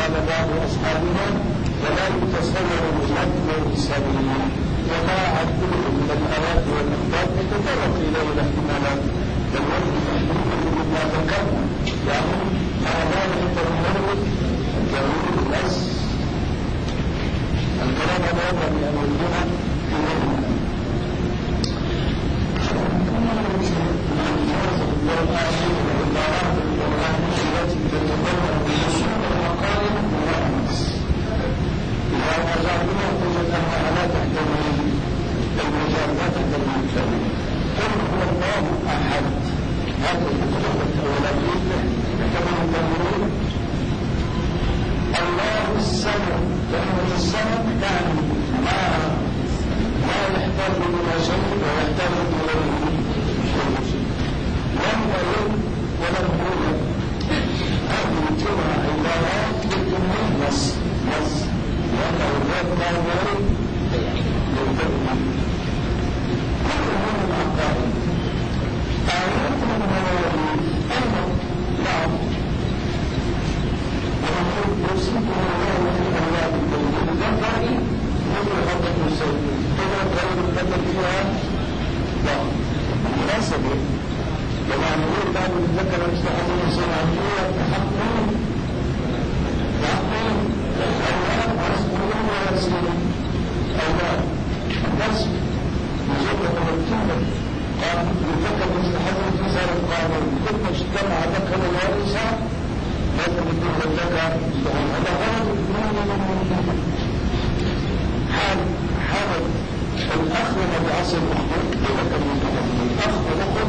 قال بعض أصحابنا ولا يتصور بلفظ سبيل وما عدوه من الآيات والأخبار يتطرق إليه الاحتمالات والوجه تحديدا مما ذكرنا يعني هذا يتمرد الجميل بس الكلام هذا ينبغي أن يكون في ذهننا والآيات والعبارات القرآنية التي تتضمن بحصول الحقائق والرمز إذا نظرنا تجد أنها لا تحتمل المجال لا تحتمل الكلمة قل هو الله أحد هذا المطلق الأولاني يحتمل التمرين الله الصمد لأن الصمد يعني ما يحتاج إلى شيء ويحتاج إليه شيء لم يلد ولم يولد هذه الجملة عبارات بالتمرين نص لأنه الذات لا يلد للتمرين هذا من العقائد آيات من المواريث أيضا نعم ونقول يوصيكم الله في أولادكم بالذكر مثل حظ الأنثيين كما غير الذكر فيها لا مناسبة لما نقول بعض الذكر يستحق الإنسان عن قوة تحقق أولاد عصبهم ويسيرهم أولاد بس مجرد مكتوبة قال الذكر يستحق الإنسان القانون كل اجتمع ذكر وانثى لازم يكون الذكر هذا غلط حالة الأخ لما بعصر الأخوة لذكر الأخ والأخوة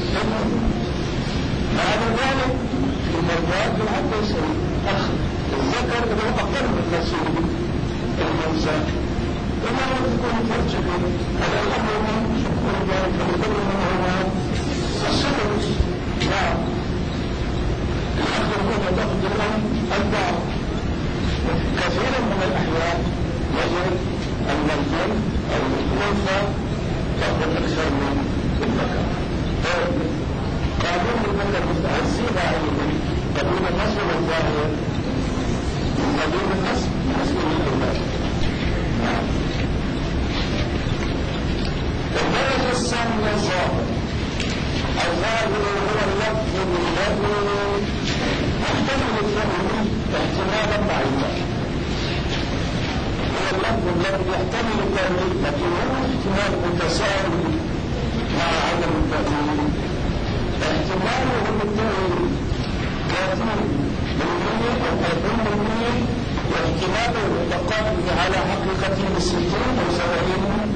بعد ذلك في المرضات حتى يصير أخ الذكر هو أقل من نفسه الأنثى وما تكون فرجة هذا الأمر من شكور ذلك فلكل من هو الصدر نعم الأخ هو تقدر البعض كثيرا من الأحيان يجب أن الجن أو الأنثى تأخذ أكثر من الذكر قانون الذكر مستعزين عليه قانون النسل الظاهر قانون النسل الأولاد الدرجة الثانية الظاهر هو اللفظ الذي يحتمل الفهم احتمالا بعيدا هو اللفظ الذي يحتمل التأويل لكن هو احتمال متساوي مع عدم التأويل احتماله بالتأويل 30% أو 40% واحتماله بالتقاطع على حقيقته 60 أو 70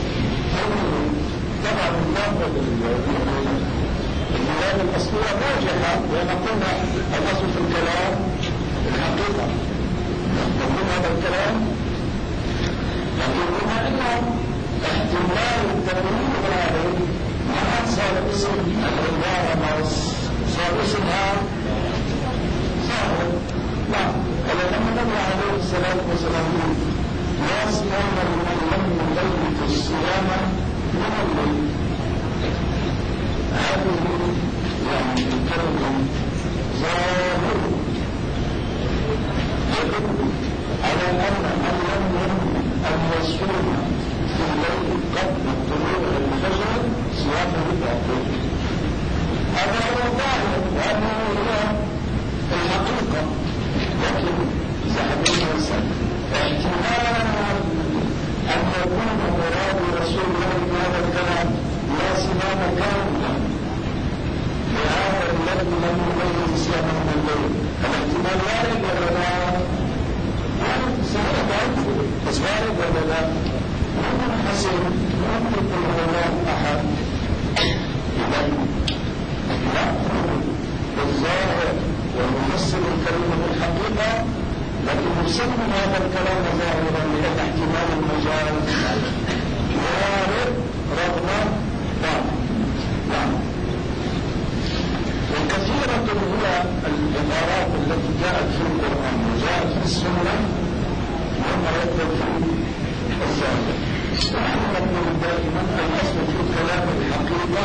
طبعا اللفظ الكلام الأصلية راجحة لأن قلنا الأصل في الكلام الحقيقة نقول هذا الكلام لكن بما أنه احتمال التأويل الغالب ما صار اسم العبارة ما صار اسمها صار لا ولما نبي عليه الصلاة والسلام لا صيام لمن لم يبيت الصيام من الليل هذه يعني الكلمة ظاهر يدل على أن من لم ينوي أن يصوم في الليل قبل طلوع الفجر صيامه باطل هذا هو ظاهر وهذا هو الحقيقة لكن زعمنا الإنسان احتمال أن يكون مراد رسول الله في هذا الكلام لا صيام كاملا لهذا الذي لم يبين صيامه من الليل الاحتمال وارد ولا لا؟ سيد بس وارد ولا لا؟ ومن حسن ممكن العلماء أحد يأخذ بالظاهر ويفسر الكلمة بالحقيقة لكن يسمى هذا الكلام ظاهرا لأن احتمال المجال وارد رغم نعم وكثيرة هي العبارات التي جاءت في القرآن وجاءت في السنة وما يدخل في الظاهر ونحن نقول دائما الأصل في الكلام الحقيقة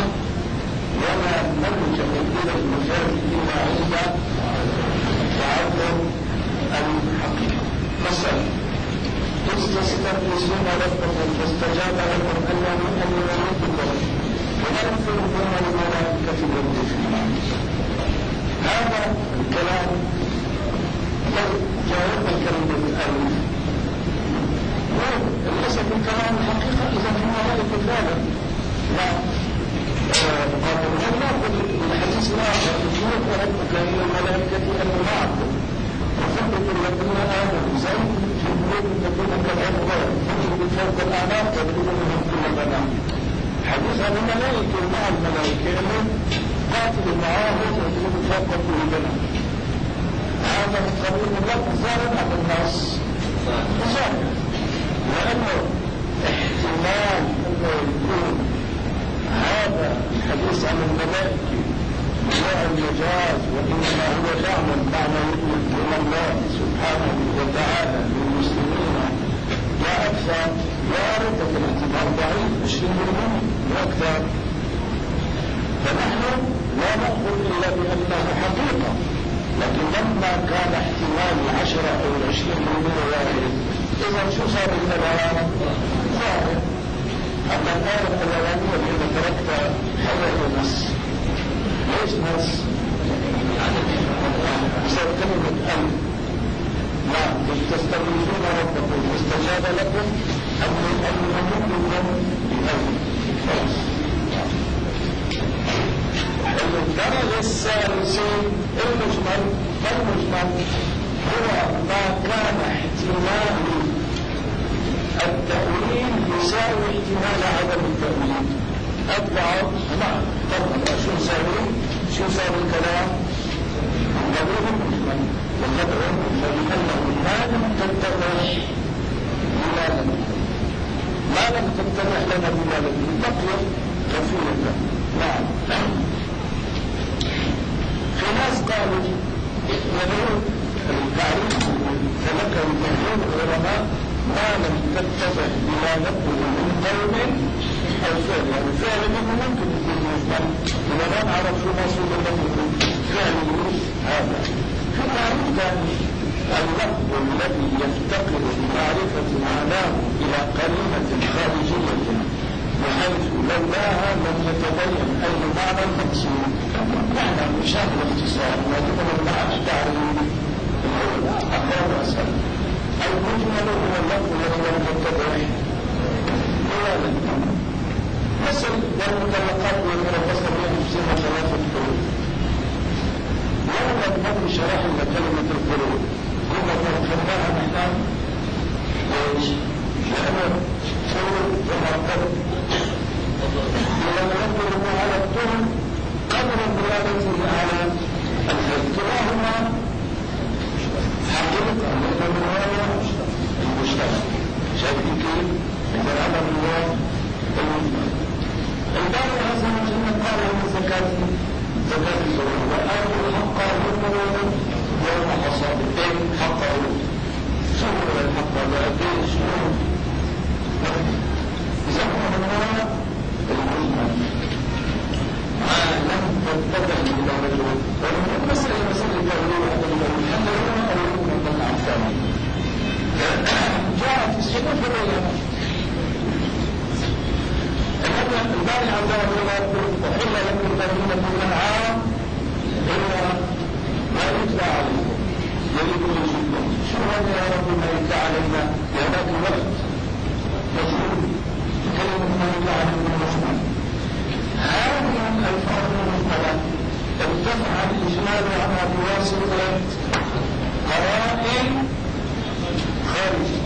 ولا نلجأ إلى المجاز إلا عند تعذر الحقيقة. مثلا تستغيثون ربكم فاستجاب لكم ألا يملككم ويغفر من الملائكة والرسل. هذا الكلام لو جاوبنا كلمة الألف ليس بالكلام الحقيقة إذا هو ذلك فعلا. لا قال الحديث الآخر يقول ربك إلى الملائكة أن معكم وثبت الذين آمنوا زين في قلوب الذين كالأبرار تجد بفوق الأعناق تدخلهم كل منام. حديث عن الملائكة مع الملائكة قاتل المعاهد وتجد بفوق كل منام. هذا القبيل ظاهر على الناس ظاهر، لأنه احتمال أنه يكون هذا الحديث عن الملائكة هو المجاز وإنما هو معنى من الله سبحانه وتعالى للمسلمين لا أكثر، وارد الاحتمال ضعيف 20% وأكثر. فنحن لا نقول إلا بأنه حقيقة، لكن لما كان احتمال 10 أو 20% واحد إذا شو صار الكلام؟ ظاهر. أما الآية الأولانية التي تركت حول نص. ليش نص؟ بسبب كلمة أن. نعم، تستغيثون ربكم فاستجاب لكم أن يملككم بأمر. الدرجة الثالثة المجمل هو ما كان احتمال التأويل يساوي احتمال عدم التأويل. أطلعوا نعم طبعا شو يساوي الكلام؟ قبله المجمل وقدره فلأنه ما لم تتضح لنا دلالة تطلق كفيلة. نعم في ناس قالوا يقولون التعريف فذكر جمهور العلماء ما لم تتضح دلالته من قول أو فعل، يعني فعل منه ممكن يكون مجمل وما نعرف شو مصير له فعله هذا. في تعريف ثاني اللفظ الذي يفتقر بمعرفة معناه إلى قرينة خارجية بحيث لولاها لم يتبين أي معنى المقصود. معنى مشان الاختصار ولكن المعنى التعريف أقرب أسهل. المجمل هو اللفظ الذي لم يتبين دلالة مثل والمطلقات والمرخصة بين نفسها 3 حروف. لولا النبي شرح لنا كلمة الحروف كنا فهمناها نحن ايش؟ لأنه حروف ومعقد ولم نقل على الطول قدر دلالته على الحد. كلاهما حقيقة لأن الرواية المشترك. شايفين كيف؟ إذا الأمر هو المجمل. الباري هذا المجمل قال عن زكاة الزروع وآل الحق هم يوم حصاد الدين حقه شهر الحق بأدين شهور زمن الله المجمل ما لم تتبع إلى رجل. والمسألة جاهلية هذا الذي حتى هنا أو يكون من الثاني جاءت السنة في الرياضة. الباري عندما يقول وحل لكم الذين من العام إلا ما يتلى عليكم يريد يجيبكم. شو هذا يا رب ما يتلى علينا في هذاك الوقت مجهول كلمة ما يتلى عليكم مجمل. هذه الألفاظ المجملة ارتفع الإجمال عنها بواسطة قرائن خارجية.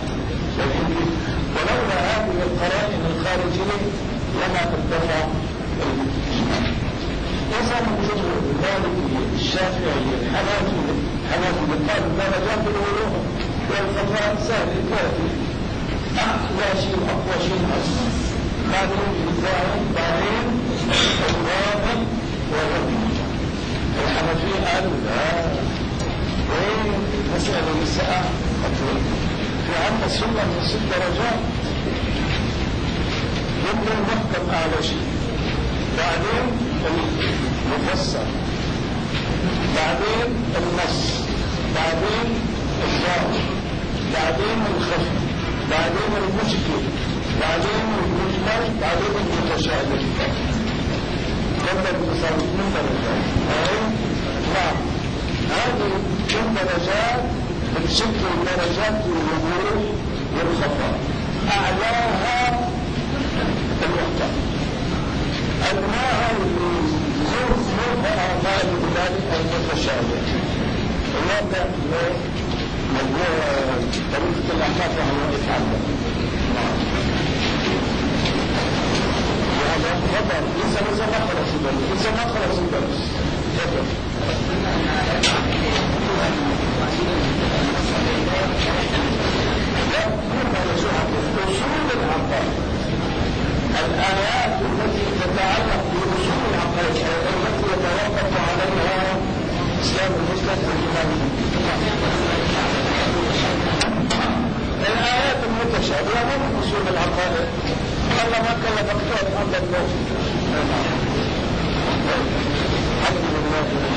ولولا هذه القرائن الخارجية لما ارتفع الإجمال. إذا الجمهور المالكي الشافعي الحنفي قالوا درجات العلوم والقضاء سهل الكافي أعلى شيء أقوى شيء أصلا بعدين الإنسان بعدين الواقع والربي. الحنفي قالوا لا وين مسألة النساء في عنا السنة من 6 درجات يمكن نحكم أعلى شيء بعدين المفسر بعدين النص بعدين الظاهر، بعدين الخفي، بعدين المشكل، بعدين المجمل، بعدين المتشابه. كلها بتصل من درجات. نعم، هذه من درجات بتشكل درجات الوضوح والخفاء. أعلاها الوحدة، أدناها مرفعها غالب ذلك المتشابه. الواقع موضوع طريقة الأحقاف وهو يتعلم. وهذا خطر، لسه ما خلص الدرس، لسه ما خلص الدرس. تفضل. لا، مو على شهر أصول العقائد. الآيات التي تتعلق بأصول العقائد التي يتوقف عليها إسلام المسلم والإيمان. الآيات المتشابهة من أصول العقائد. الله ما كان دكتور عند الموت. الحمد لله.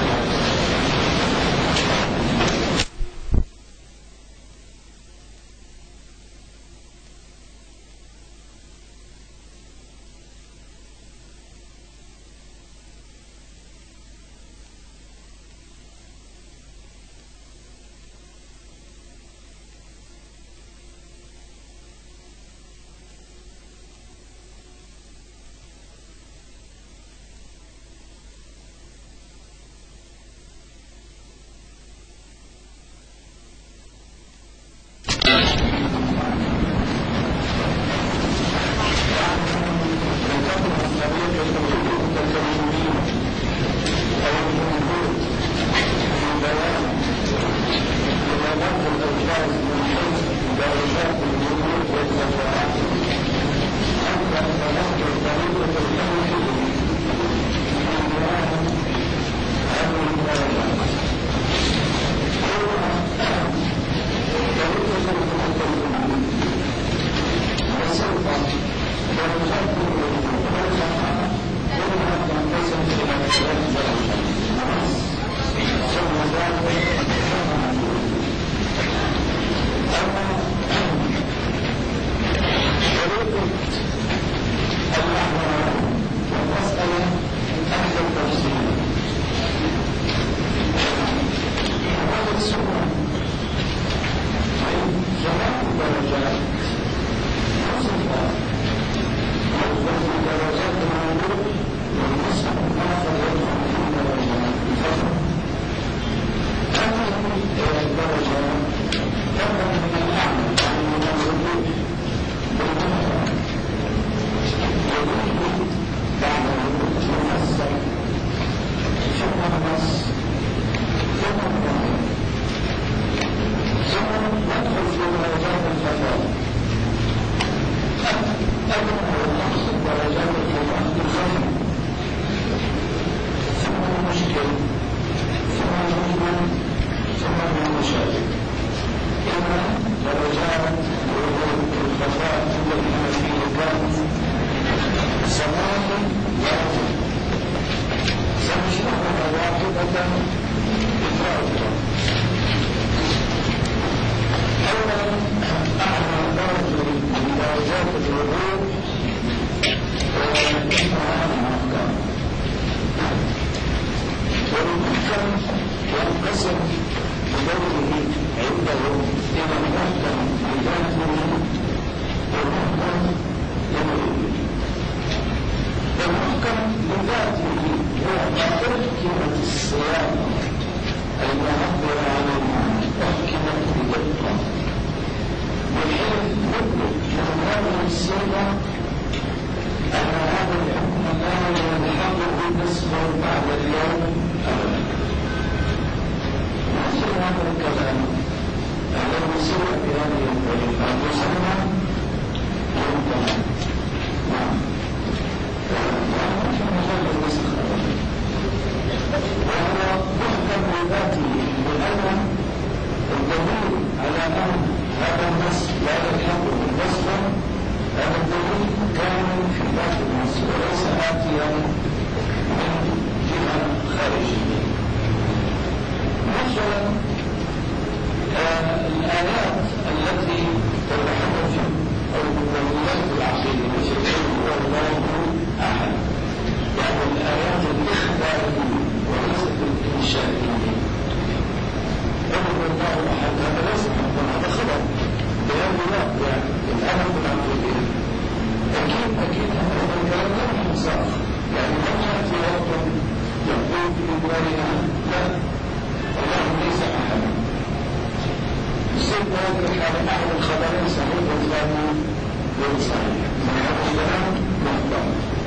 الآيات التي تتحدث أو المؤمنات العقيدة بشكل هو الله أحد، يعني الآيات الإخبارية وليست الإنشائية. قل الله أحد هذا ليس حقا، هذا خبر بيان لا يعني الأمر بالعقيدة. أكيد هذا الكلام لا ينسخ، يعني لم يأتي وقت يقول في إدوارها لا الله ليس أحد. يصير هذه الحالة أحد الخبرين صحيح والثاني غير صحيح، من هذا الكلام مخطئ.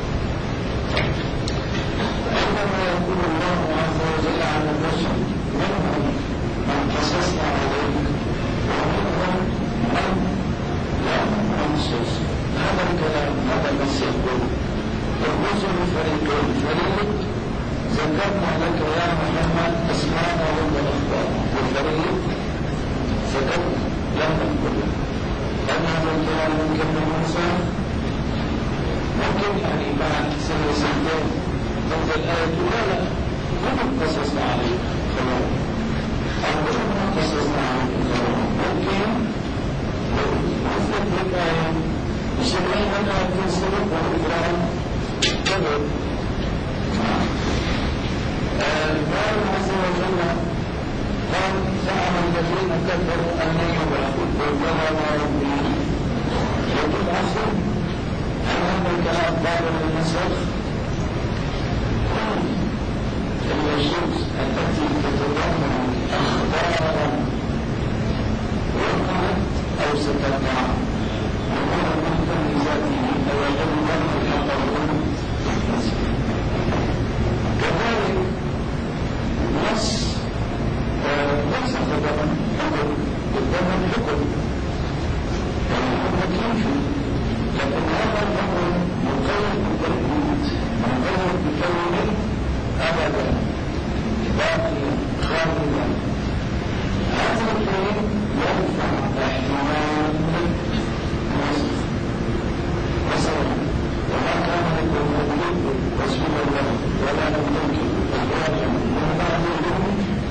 عندما يقول الله عز وجل عن الرسل منهم من قصصنا عليك ومنهم من لم نقصص، هذا الكلام هذا المسيح الرسل فريقين، فريق ذكرنا لك يا محمد اسماء والاخبار، والفريق ذكرنا لم نقل. هل هذا الكلام ممكن ننسى؟ ممكن يعني بعد سنة سنتين تنزل الآية لا هم قصصنا عليك خلاص، أو هم قصصنا عليك خلاص، ممكن نثبت بالآية بشكلين أنها تنسلك والإكرام كبر. قال عز وجل قال زعم الذين كفروا أن يبعثوا قل بلى ربي وتبعثوا. هل هذا الكلام قابل للنسخ؟ النصوص التي تتضمن أخبارا وقعت أو ستقع وهو محكم لذاته أو يجب له الحق كذلك نص ليس خبرا حكم قدام الحكم الحكم ينفي، لكن هذا الأمر مقيد بالتوحيد مقيد بكونه أبدا باقيا خالدا. هذا الشيء ينفع احتمال النسخ. مثلا وما كان لكم أن رسول الله ولا أن تنكحوا أزواجا من بعدهم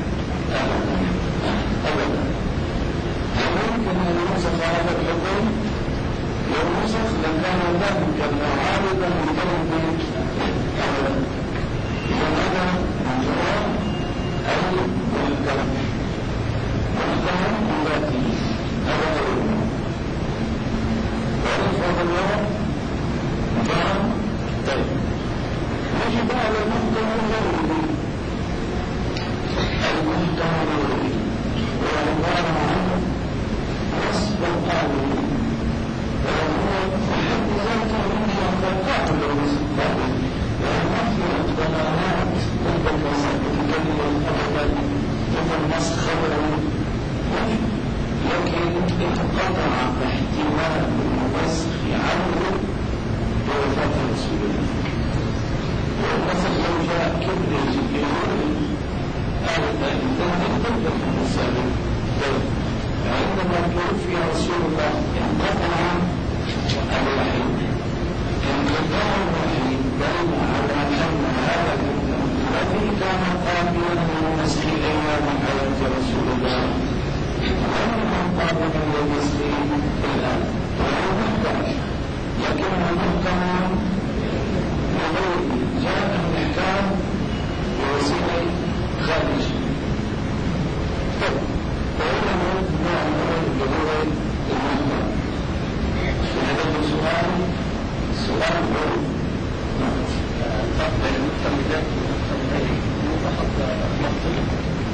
أبدا. هل يمكن أن ينسخ هذا الحكم؟ لو نسخ لكان ذلك معارضا لكلمة أبدا. وهذا من جواب أي محكم من ذاته، هذا هو ورفض الله قال طيب يجب على المحكم الغيري المحكم الغيري وعبارة عنه نصب القانون وهو حد ذاته من خلقات المسلمين ومثلت بنانات ضد الكلمة أبدا ضد النسخ خبرا، لكن انقطع احتمال النسخ عنه بوفاة رسول الله. والنسخ لو جاء كبر يقول الإنسان تنطق النساء عندما توفي رسول الله انقطع الوحي، انقطاع الوحي دل على أن هذا الذي كان قابلا للنسخ أيام حياة رسول الله غير قابلا للنسخ الآن، وهو محتاج لكنه محكم وغير جاء الإحكام بوسيلة خارجية. وهنا نوع اللي هو المحكم. هذا السؤال سؤال هو قبل المعتمدات والمعتمدين فقط مطلوب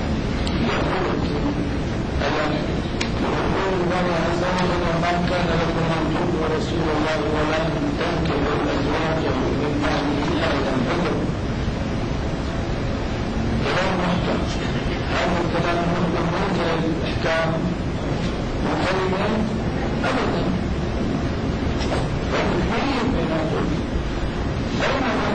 يقول الله عز وجل ما كان لكم أن تؤذوا رسول الله ولا أن تنكحوا أزواجه من بعده أبدا أبدا. كلام محكم، هذا الكلام محكم موجه الإحكام مخيما أبدا والكثير من الظلم بينما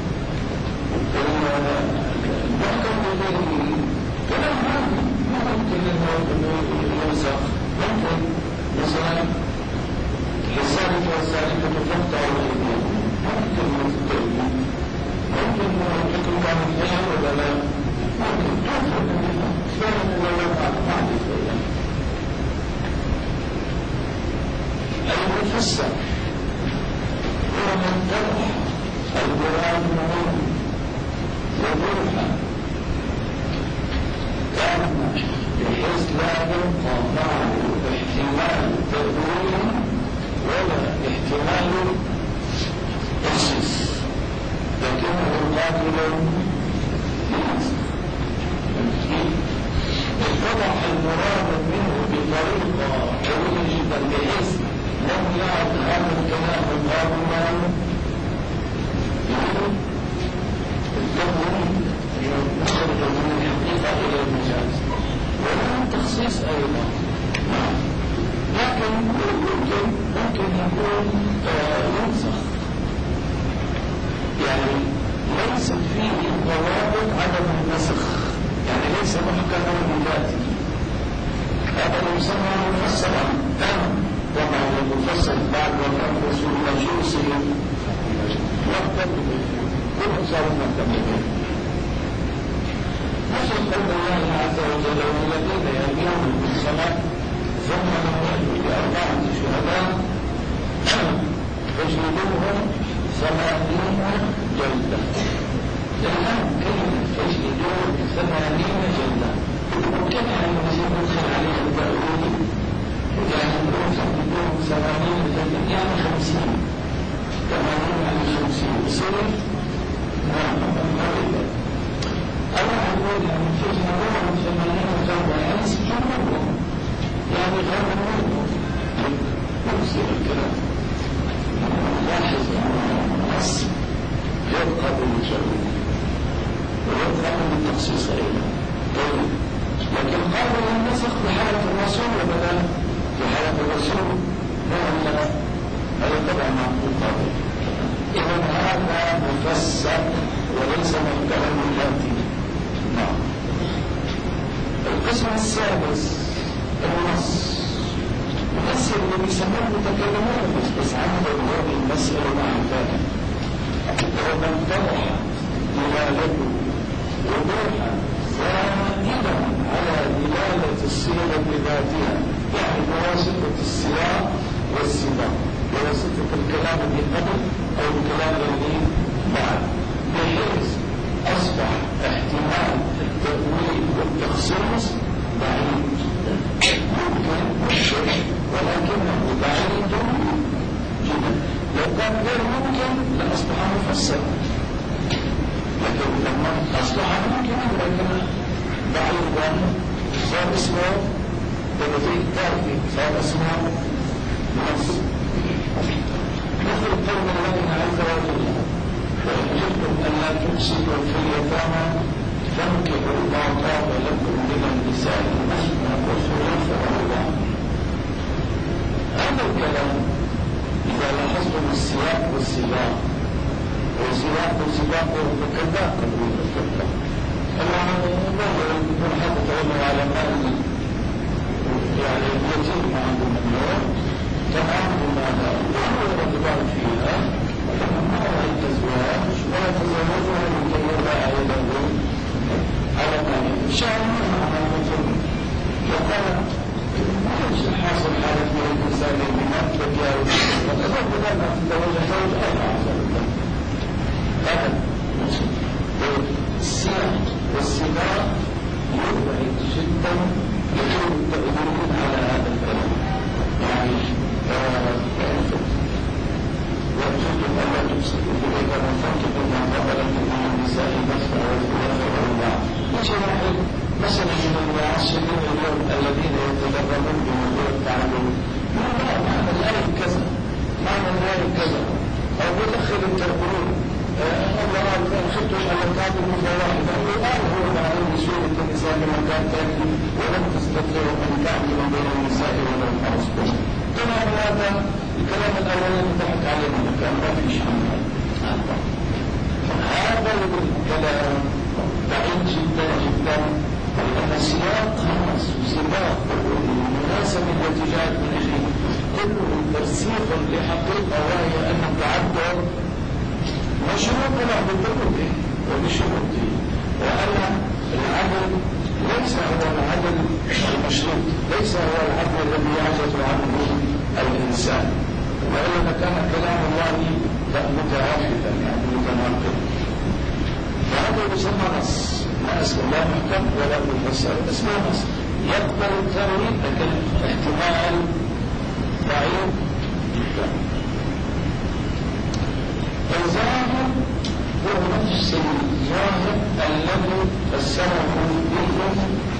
المحكم الذي كلام ما ممكن أنه ينسخ، ممكن مثلا السالك والسالكة تقطع الأيديهم، ممكن التوحيد، ممكن تقطع الحياة ولا لا، ممكن تقطع الحياة فعلا ولا لا بعد شوية فسر ومن طرح المراد منه وضوحا كان بحيث لا يبقى معه احتمال تأويل ولا احتمال تخصيص، لكنه قابل اتضح المراد منه بطريقة قوية جدا بحيث لم يعد هذا الكلام قابلا نخرج من الحقيقة إلى المجاز ولا التخصيص أيضا. لكن ممكن يكون ينسخ، يعني ليست فيه ضوابط عدم النسخ، يعني ليس محكما بذاته، هذا يسمى مفسرا. طبعا المفسر بعد وفاة رسول الله شو يصير؟ يكتب كل صار مكتب نصر قول الله عز وجل والذين يرمون بالصلاة ثم لم يأتوا بأربعة شهداء فاجلدوهم 80 جلدة. الآن كلمة فاجلدوهم 80 جلدة ممكن أن يدخل عليها التأويل، يعني نقول فاجلدوهم 80 جلدة يعني 50، 80 يعني 50 يصير نعم مريضة. أنا أقول يعني فاجلدوهم 80 جلدة يعني 60 مرة، يعني غير مرة يصير الكلام. لاحظ النص يبقى بالجو ويبقى بالتخصيص أيضا. طيب لكن قبل النسخ بحالة الرسول وبدأ بحالة الرسول لا هذا طبعا معقول قابل. إذن هذا مفسر وليس محكما من ذاته. نعم. القسم السادس النص. النص اللي بيسموه متكلمون بس عنده هذه المسألة مع ذلك ومن طرح دلالته وضوحا زائدا على دلالة الصيغة بذاتها، يعني بواسطة السياق والسباق، بواسطة الكلام اللي قبل أو الكلام اللي بعد، بحيث أصبح احتمال التأويل والتخصيص بعيد جدا، ممكن الشيء ولكنه بعيد جدا. لو كان غير ممكن لأصبح مفسرا، لكن لما أصبح ممكن لكن بعيدا صار اسمه تبذير تاركي، صار اسمه نص. مثل قول الله عز وجل وإن خفتم ألا تقسطوا في اليتامى فانكحوا ما طاب لكم من النساء مثنى وثلاث ورباع. هذا الكلام إذا لاحظتم السياق والسباق والسياق والسباق والكذاب قبل الكذاب الله يكون حتى تعلموا على مال يعني يتم عندهم النور تمام بماذا وهو الرغبان فيها ولما رأى التزواج ولا تزوجها لكي يرى أيضا على مال شاء منها على مثل وقال ما حاصل حالة من الإنسان بمات وجاوز وتزوج لما تزوج زوج هذا السياق والسباق يبعد جدا يكون التأويل على هذا الكلام. يعني وأنتم ألا تقسطوا في اليتامى فانكحوا ما طاب لكم من النساء مثنى وثلاث ورباع. مثلا من المعاصرين اليوم الذين يتدربون بموضوع التعلم معنى الآية كذا معنى الآية كذا أو يدخل التربون الله إن خفتم ألا تعدلوا فواحدة الآن هو معلوم بسورة النساء كما كان تأتي ولم تستطيعوا أن تعدلوا بين النساء ولو حرصتم. طبعا هذا الكلام الأولاني ضحك علينا كان ما في شيء هذا الكلام بعيد جدا جدا لأن السياق خاص وسباق والمناسبة التي جاءت من أجله كله ترسيخ لحقيقة وهي أن التعدد مشروط له بالضروره وبشروطه، وأن العدل ليس هو العدل المشروط، ليس هو العدل الذي يعجز عنه الإنسان، وإلا كان كلام الله متعافتا يعني متناقضا. فهذا يسمى نص، لا اسم لا محكم ولا مفسر، اسمه نص يقبل التأويل لكن احتمال ضعيف جدا. الظاهر هو نفس الظاهر الذي فسره به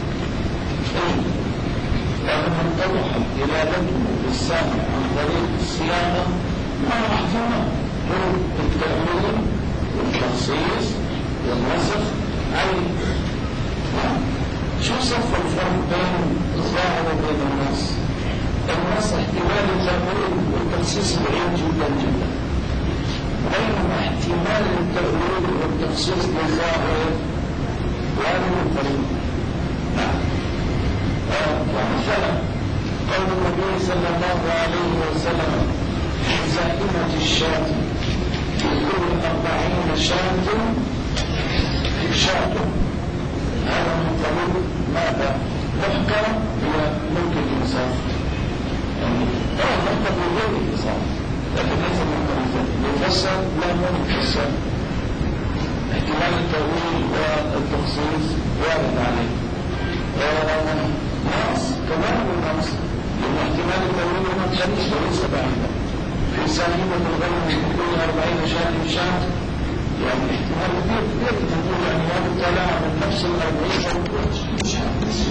لأنه اتضحت دلالته بالسامع عن طريق الصياغة مع احتمال هو التأويل والتخصيص والنسخ. أي شو صف الفرق بين الظاهر وبين النص؟ النص احتمال التأويل والتخصيص بعيد جدا جدا، بينما احتمال التأويل والتخصيص للظاهر وهذا الطريق. ومثلا قول النبي صلى الله عليه وسلم في زائمة الشاة في كل 40 شاة شاة، هذا من طريق ماذا؟ محكم هي ملك الإنسان، يعني محكم غير الإنسان لكن ليس محكم يفسر لا يفسر، احتمال التأويل والتخصيص وارد عليه. نص كمان النص لأن احتمال التأويل والتخصيص وليس بعيدا. في سليمة الغنم في كل 40 شاة يعني احتمال كبير تقول يعني هذا التلاعب من نفس 40 شاة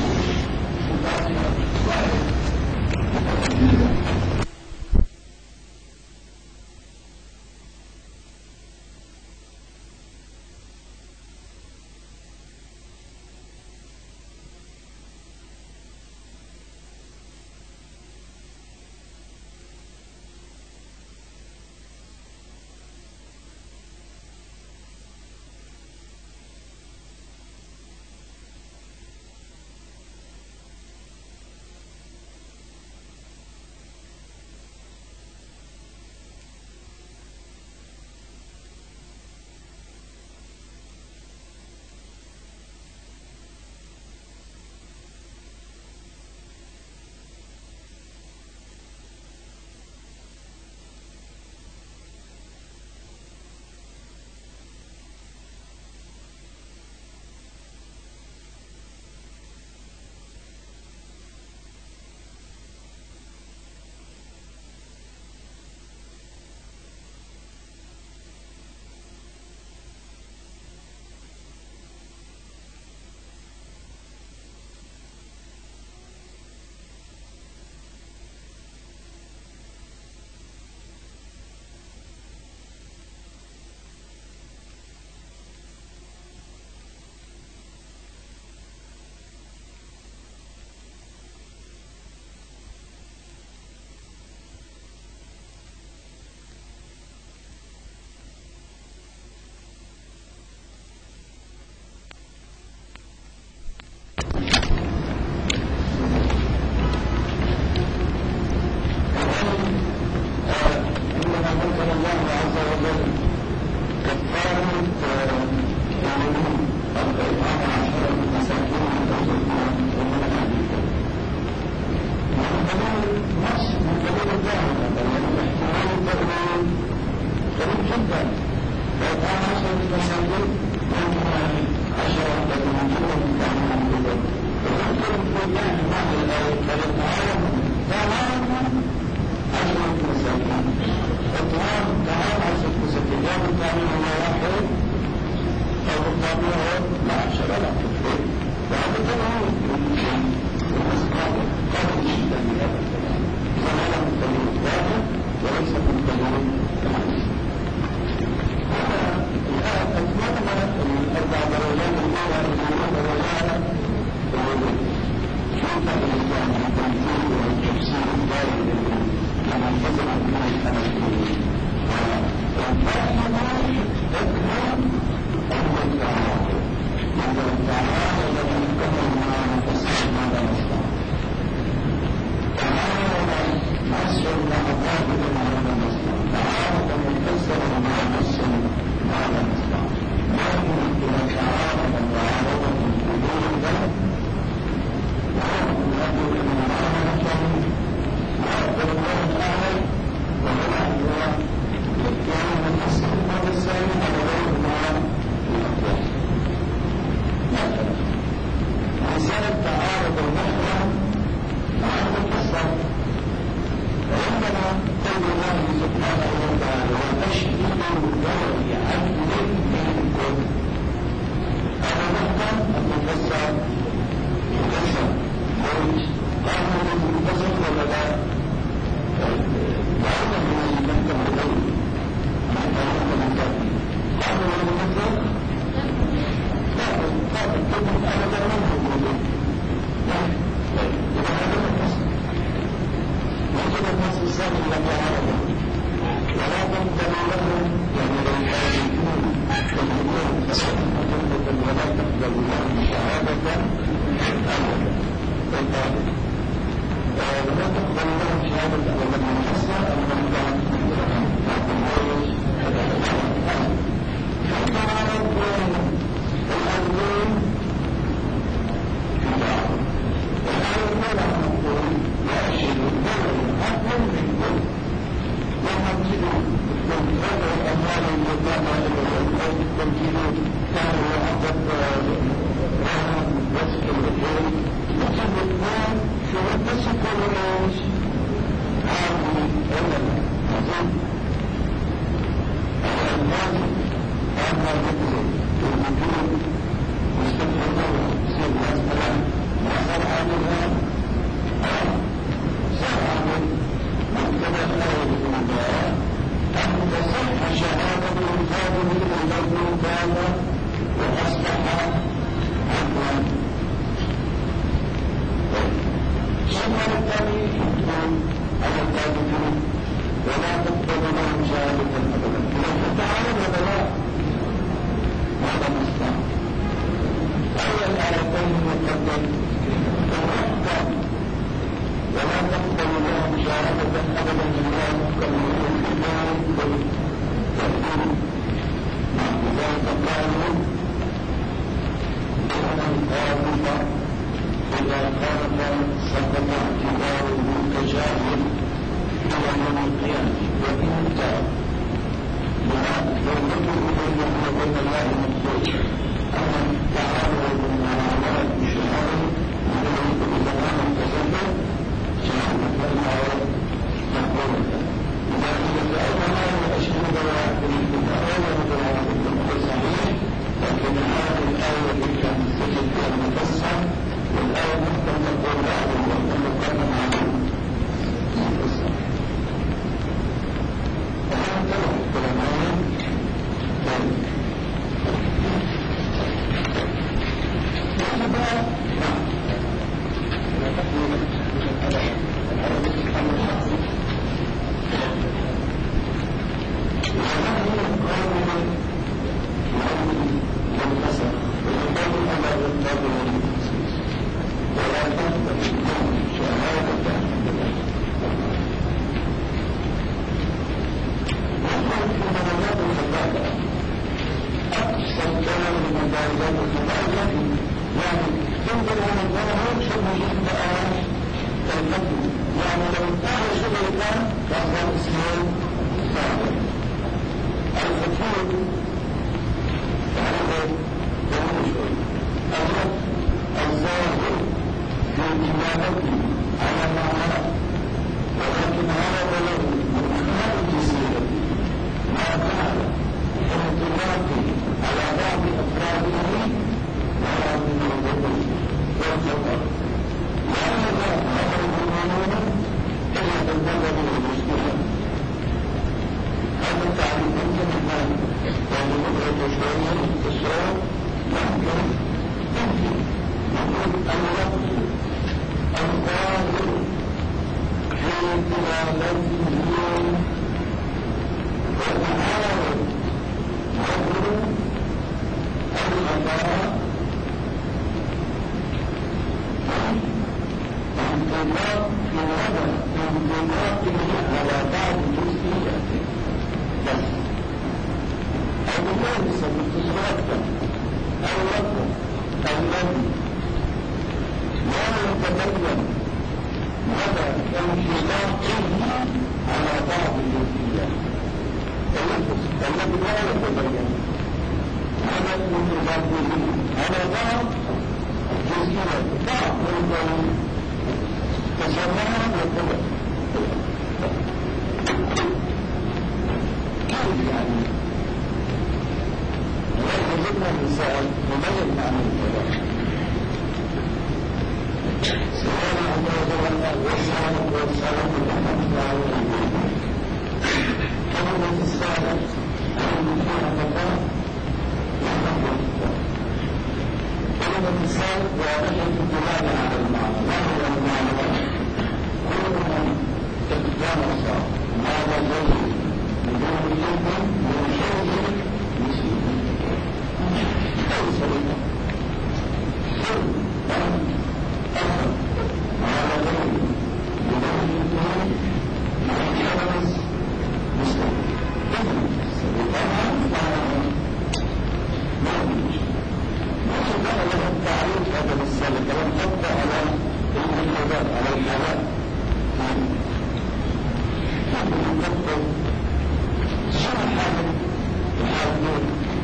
يحاولون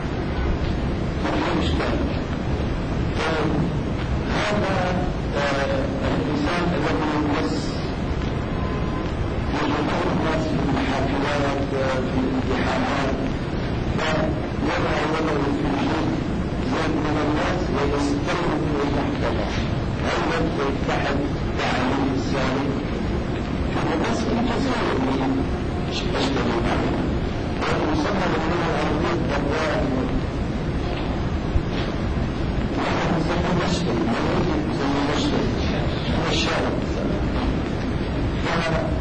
ما إشكال. هذا الإنسان الذي يمس يجمعون الناس في المحاكمات في الامتحانات فيضع يده في جيب زيد من الناس ويستلم في المحكمة هل يتحد تعليم السامي في مسألة كثيرة من أشكال المعلومة ويسمى باللغة العربية الضوابط ونحن نسمى مشكل نسمى مشكل هو الشارع فهذا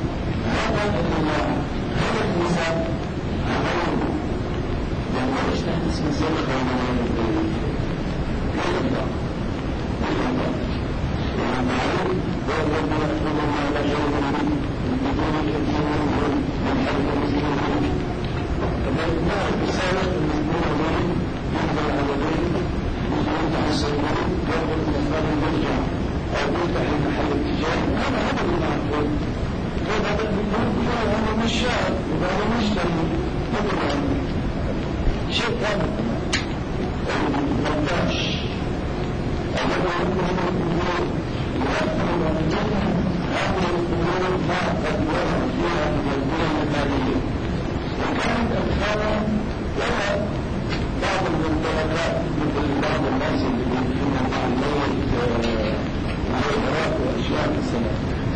هذا الإنسان عمله لما يشتهد اسم الزرقة يغضى ومعروف والذي يأخذ ما لجوه بدون الإذن من حرف المسلمين فما رسالة المسلمين يحضر العددين بدون تعصبين يأخذ المسلم المرجع أو يفتح المحل التجاري هذا المعروف هذا مشاعر وهذا مشتري مثلا شيء ثاني المنتاج الذي يمكن يؤثر ويجمع هذه الأمور ما قد يرى فيها من البنى المالية وكانت أدخالا ولا بعض الممتلكات مثل بعض الناس اللي يمكنهم عملية مجوهرات وأشياء كالسنة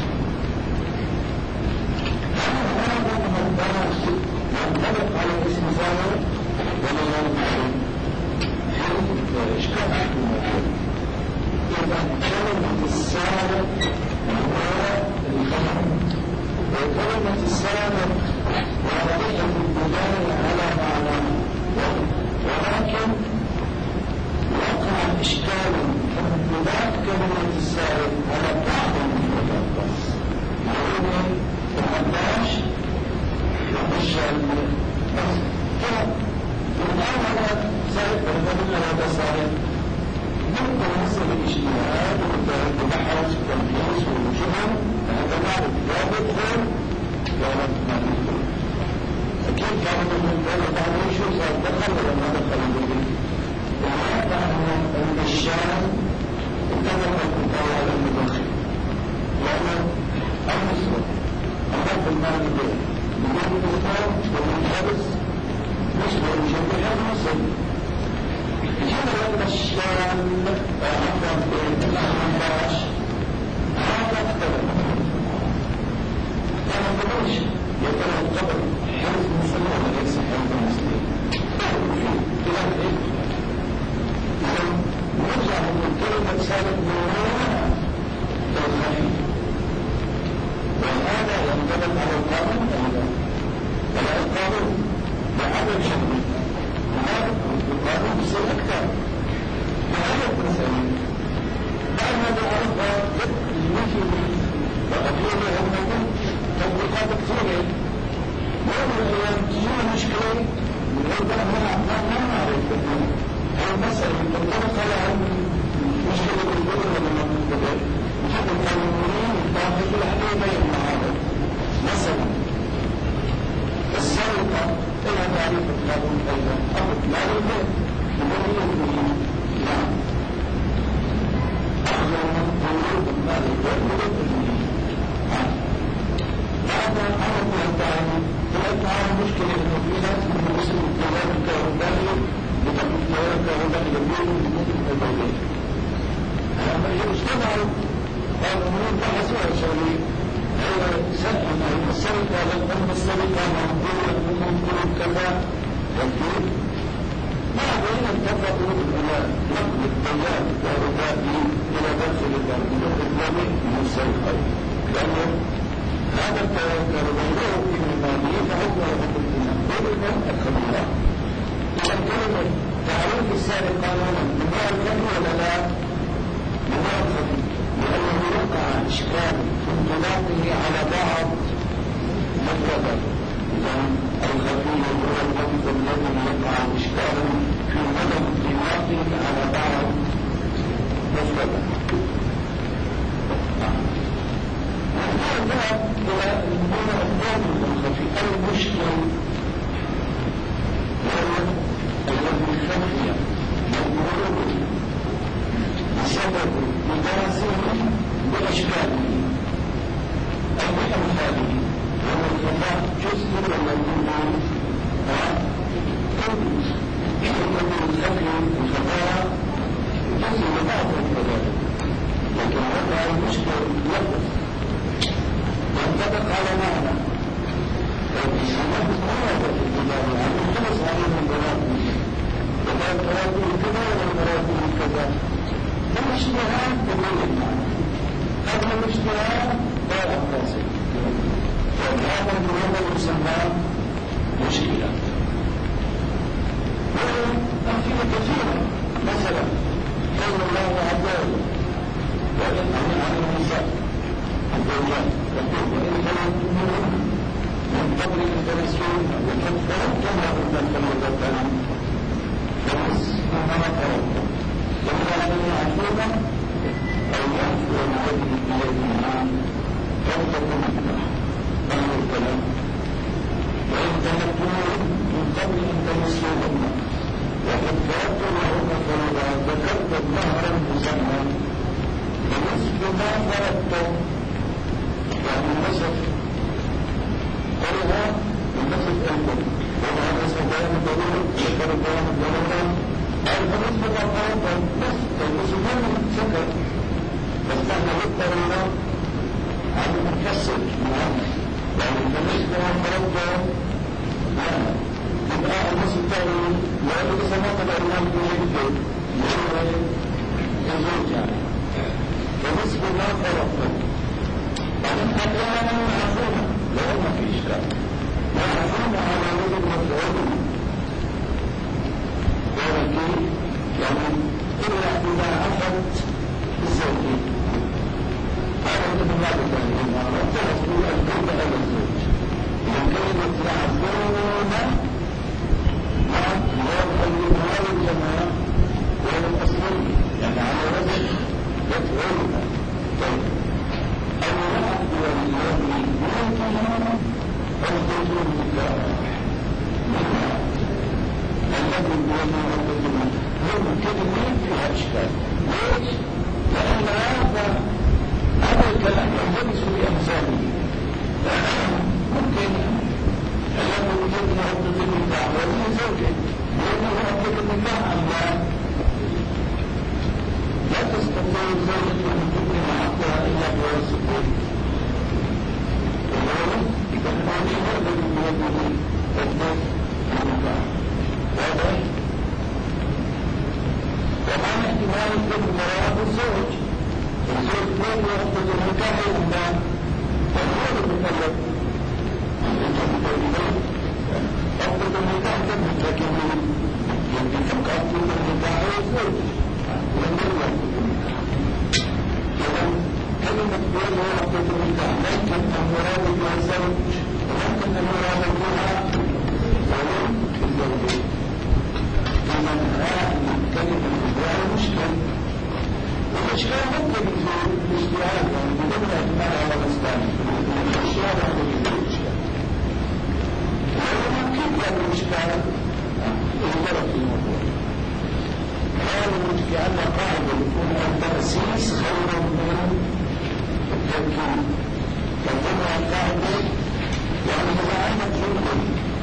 ينطبق على اسم زاوية ولا ينطبق في إشكال الموضوع إذا كلمة السابق هو الخمر وكلمة السابق واضحة البداية على معنى ولكن وقع إشكال في ذات كلمة السابق على بعض المفردات بس يعني تحداش الشعب بس والآن هذا سائق والفضل هذا سائق نبقى نصل الاجتهاد والبحث والتمحيص والجهل هذا معروف لا يدخل ولا يدخل أكيد كان من بعد شو صار دخل ولا ما دخل البيت وهذا أن الشام اتفق الكتاب على المدخل لأن المسلم أمر المال به بدون الإسلام والمنحبس مسلم جميع المسلم جمع الشام أمر بالأخباش هذا اختلف أنا قلوش يترى القبر حرف مسلم وليس حرف مسلم خلاف إيه إذا نرجع من كلمة سالك نورا الخفيف وهذا ينطبق على القانون أيضا ولا القانون بعدد شكل القانون بيصير أكثر بعدد مسائل بعد ما تعرفها المثل وأبيه هم تطبيقات كثيرة يوم من الأيام تجينا مشكلة من غير ما نعرف هذه المسألة تنطبق على مشكلة الدول ولا ما تنطبق نحن القانونيين يتعرفوا الحقيقة بين المعارض مثلا السرقة لها تعريف القانون أيضا أو معرفة بمعنى نعم أخذ من المال والمال بعد عرفنا التعريف فلا مشكلة إنه في ناس من المسلم الكلام الكهربائي بتقول الكلام الكهربائي يبين من مثل الدولين لما يجتمعوا الأمور بحثوا شوي سأل عن السرقة لأن السرقة مقبولة ومنكر كذا يكفي بعدين اتفقوا على نقل التيار الكهربائي إلى داخل الدولة الإسلامي من السرقة لأنه هذا التيار الكهربائي له قيمة مالية فهو يقول لنا الخبيرة إذا كلمة تعريف السارق قانونا بنوع الخبير ولا لا؟ بنوع الخبير لأنه وقع إشكال في انطلاقه على بعض مفردات إذا الخبير هو اللفظ الذي وقع إشكال في مدى انطلاقه على بعض مفردات نذهب إلى المعنى الثاني من الخفي المشكل وهو الأكل والخضار جزء لبعض الكذلك، لكن هذا المشكل يقف ينطبق على معنى الإسلام ما هذا في الكتاب يعني خلص عليهم المراتب وقال مراتب كذا والمراتب كذا الاشتهاد بكل المعنى هذا الاشتهاد لا أقتصد فهذا المهم يسمى مشكلة وأمثلة كثيرة مثلا قول الله عز وجل وينهى عن النساء الزوجات يقول وإن خلقتموهن من قبل أن تمسوهن وكفرتم لهن فليتبتن فنصف ما فرضتم إلا أن يعفونا أو يعفو الذي بيده فرضكم منه أهل الكلام وإن تمكنوهن من قبل أن تمسوهن وقد فرضتم لهن فرضا ذكرتم مهرا مسمى فنصف ما فرضتم يعني النصف قرها النصف أيضا ومع نصف بيان الضرورة ذكر بيان الضرورة فنصف ما فرضتم نصف المسلمين سكر بس نحن بالضرورة على المكسر يعني فنصف ما فرضتم يبقى النصف الثاني لأنه إذا ما قدر الإمام بيجد يزوج يعني فنصف ما فرضتم بعدين أحيانا معفونا لو ما في إشكال معفونا على وجه مفعول ولكن يعني إلا إذا عفت الزوجين هذا من بعض التعليم وانتهت إلى الجنة على الزوج وكلمة يعفون هذا الجماعة وهو الأصل يعني على وجه مفعولنا طيب أو يعفو اليوم موتهم أو تجوم الله منها الذي بينه وبينه هم كلمين فيها إشكال ليش؟ لأن هذا الكلام يلتبس بأمثاله ممكن أنه يوجد له تجوم الله وهي زوجه لأنه أبدا الله أم لا تستطيع الزوجة أن تكون عقلها إلا بواسطة إذا كان هذا الموضوع تطلق المتاع واضح ومعنى احتمال يكون مراد الزوج لا يؤخذ المتاع إلا فهو المكلف أخذ المتاع تمت لكن يمكن فقط أخذ المتاع الزوج لم يؤخذ المتاع كلمة بيان وعقد المتاع لكن المراد بها الزوج ولكن المراد بها ولد الزوجين لمن هذه كلمة البيان مشكل والإشكال ممكن في الاجتهاد يعني بدون اعتماد على الإسلام الإشكال هذا الإشكال ولما كيف كان الإشكال اختلف في الموضوع قالوا كأن قاعدة يكون التأسيس خير من التمكين فالجمع القاعدة يعني إذا عندك جملة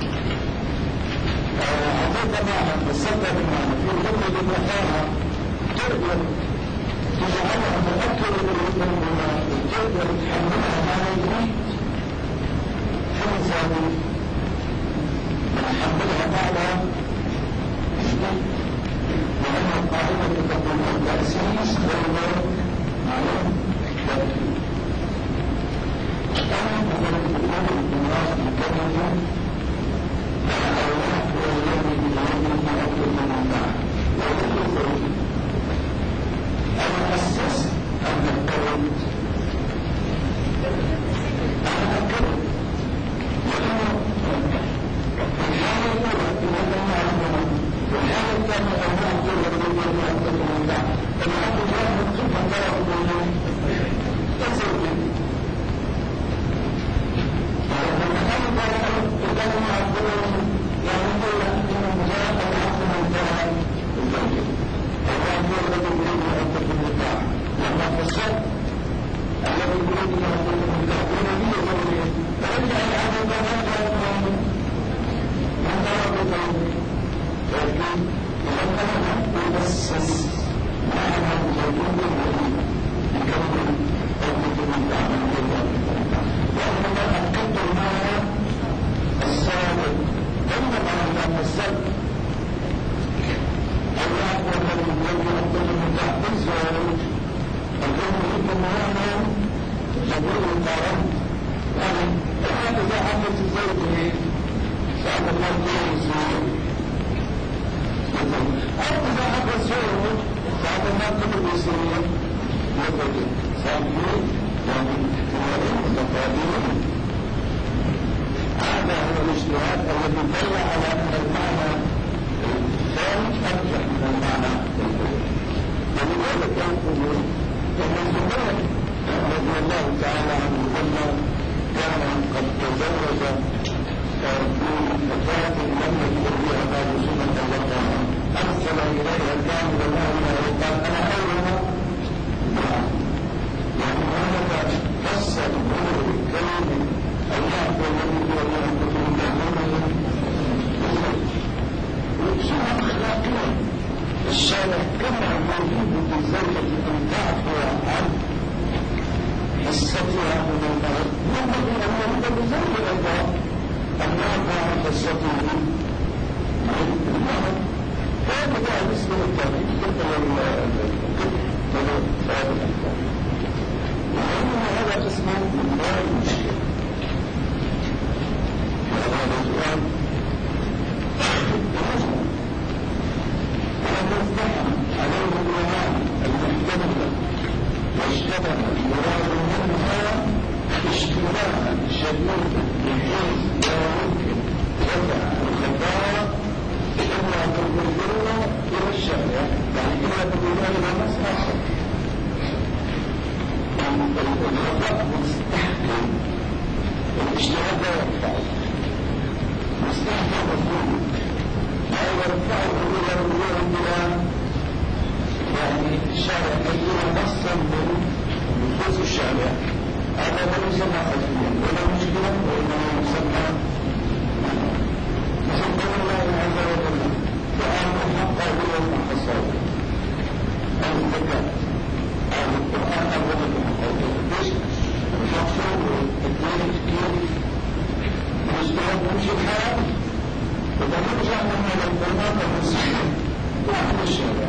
أعطيت معها فسرت بمعنى في الجملة بمعناها تقدر تجعلها مؤكدة بالجملة وتقدر تحملها ما يريد حمزة تحملها بعدها لأن القاعدة تقول التأسيس غير معلوم التأكيد كان مثلا الإمام الناس الكلمة أو يحكو الذي بيده أكل من الماء وكل زوج أنا أسست أن الكلمة أنا أكلم لأنه الحالة الأولى إنما عندنا والحالة الثانية أنها أقول لك بيده أكل من الماء فالحالة الأولى مكتوب أن لا يقول تزوجي فلما كان يقول تأسس معنى جديد لكلمة المتعامل وأنما أكدت المعنى السابق بينما عن السبب الله هو الذي يقدم المتعبز والكون يجب معنى جديد القرن يعني الآن إذا عملت زوجه سأل الله يسير أو إذا عمل زوجه سأل الله يسير مثل صحيح يعني متقابلين هذا هو الاجتهاد الذي دل على أن المعنى الثاني أرجح من المعنى الأول ولذلك يقول أن الزبير رضي الله تعالى عنه لما كان قد تزوج بفتاة لم يكن بها بعد سنة الله أرسل إليها كامل مهرها وقال أنا أولها يعني هذا فسر كلمة الله هو الذي هو يعبد تعلمه وسنة أخلاقية الشارع كما يجب للزوجة أن تعفو عن حصتها من المرض ينبغي أن يرد بزوج الله أن يعفو عن حصته من المرض هذا بالنسبة للتعليم وأنه هذا اسمه من دار المشكلة وهذا السؤال ونفتح عليه الوهام المحتملة واشتبه المراد منها اشتباها شديدا بحيث لا يمكن دفع الخطأ إلا بالرجوع إلى الشرع يعني إلا بالرجوع إلى مصلحة الخطأ مستحكم والاجتهاد لا يرفعه مستحكم مفهوم لا يرفعه إلى الرجوع إلى يعني الشارع يكون نصا من نصوص الشارع هذا لا يسمى خلفيا ولا مشكلة وإنما يسمى الله عز وجل فأهل الحق هو المحصول الذكاء أهل القرآن أول المحصول ليش المحصول الدين كيف مجتهد نمشي الحال إذا نرجع من هذا القرآن المسيح وعن الشارع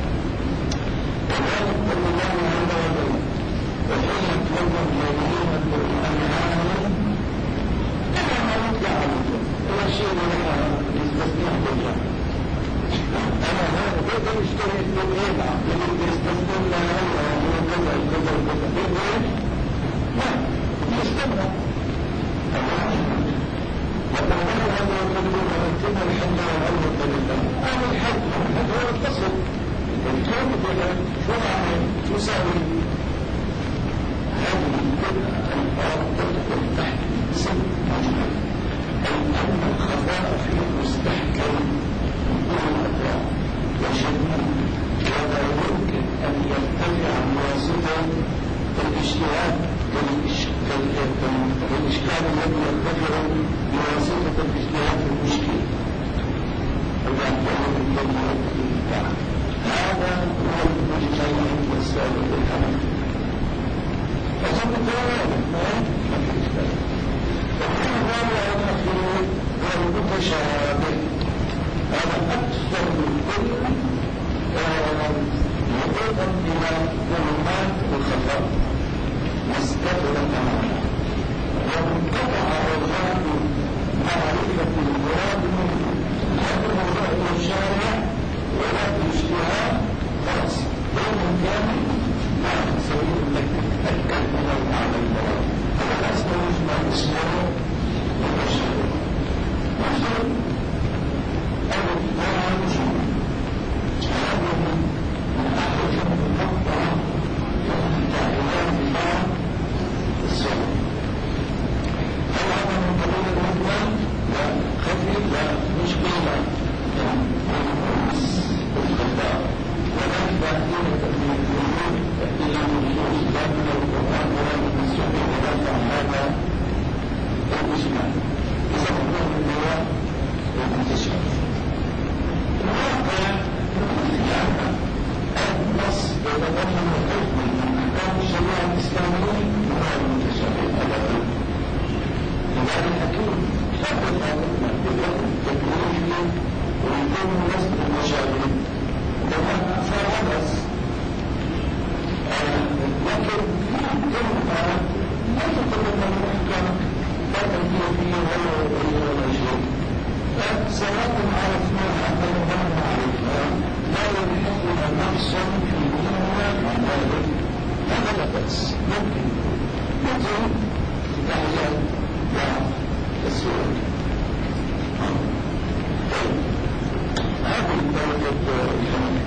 وذلك قل الله عز وجل وحين يتكلم الذين القرآن عنهم كما يطلع عليهم ولا شيء ولا يستثنيه بالله أنا هذا كيف يشتري بالإيبع يقول يستثني الله ويقول كذا كذا كذا بالإيبع لا يستمر وتعالى هذا يقولون أنتم الحج والعمرة لله أهل الحج هو التصل الكون بلا شرعا تساوي هذه الأرض تدخل تحت اسم مجمل أن الخطأ فيه مستحكم من الأطراف وشديد ولا يمكن أن يرتفع بواسطة الاجتهاد كالإشكال الذي يرتفع بواسطة الاجتهاد في المشكل هذا هو المجتهد والسابق الحمد فصدق ذلك ما في إشكال وكان الرابع الأخير هو المتشابه هذا أكثر من كل يضيفا إلى ظلمات الخطأ واستغرق معنا وانقطع رجاء معرفة المراد منه هذا موضوع الشارع ولا الاجتهاد خلاص بين كامل مع سبيل لك الكلمة على المراد هذا الأصل يجمع اسمه ومشهور من نسل المشاهير لأنها صار عبث. لكن في كلمة لا تتبنى المحكمة لا تنتهي فيه ولا يبين ولا شيء. سواء عرفناها أو لم نعرفها لا يلحقنا نقص في ديننا عن ذلك. هذا لا بأس، ممكن تحيات بعض السؤال. هذه الدرجة